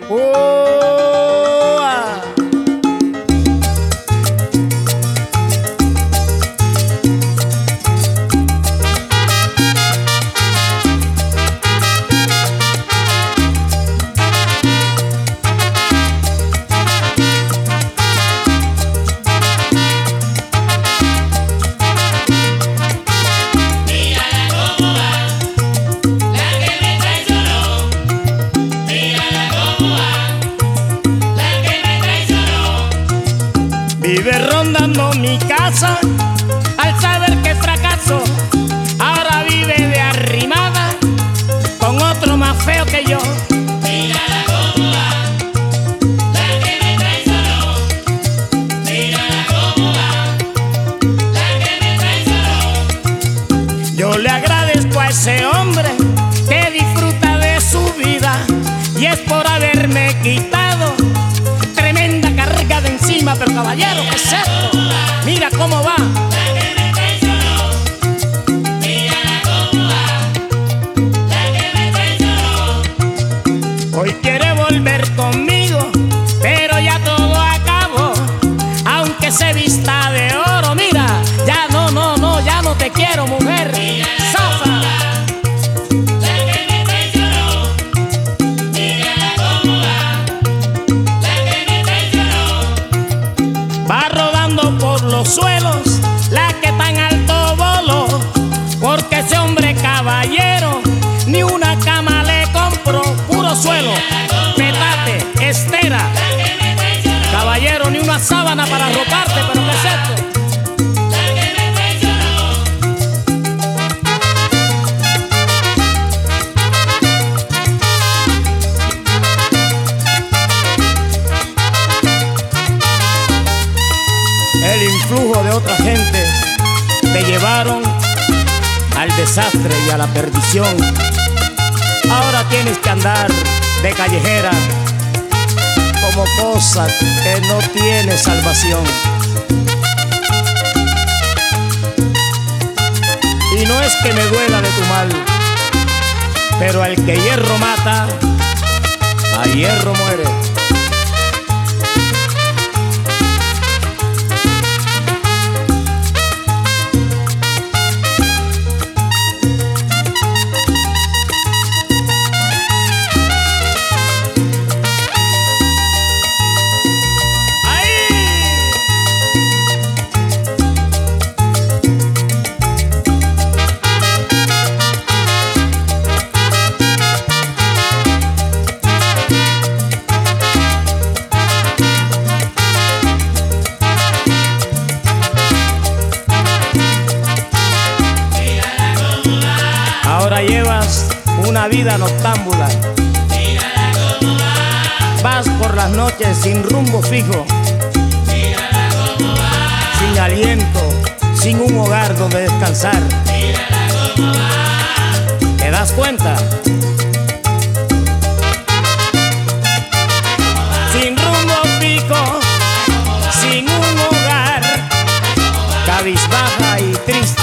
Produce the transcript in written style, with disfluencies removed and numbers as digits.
Oh, ah. Vive rondando mi casa al saber que fracaso. Ahora vive de arrimada con otro más feo que yo. Mírala cómo va, la que me traicionó. Mírala cómo va, la que me traicionó. Yo le agradezco a ese hombre que disfruta de su vida y es por haberme quitado tremenda carga de encima. Pero caballero, ¿qué es esto? Mira cómo va. La que me traicionó. Mírala cómo va, la que me traicionó. Hoy quiere volver conmigo, pero ya todo acabó. Aunque se vista de oro, mira, ya no, ya no te quiero, mujer. Zafa. La que me traicionó. Mírala cómo va, la que me traicionó. Va rodando por los suelos la que tan alto voló, porque ese hombre caballero ni una cama le compró. Puro suelo, petate, estera. Caballero, ni una sábana para arroparte. ¿Pero qué es esto? La que me traicionó. El influjo de otras gentes te llevaron al desastre y a la perdición. Ahora tienes que andar de callejera como cosa que no tiene salvación. Y no es que me duela de tu mal, pero al que hierro mata, a hierro muere. Ahora llevas una vida noctámbula. Mírala cómo va, Vas por las noches sin rumbo fijo, mírala cómo va, sin aliento, sin un hogar donde descansar. mírala cómo va. ¿Te das cuenta? Sin rumbo fijo, sin un hogar, cabizbaja y triste.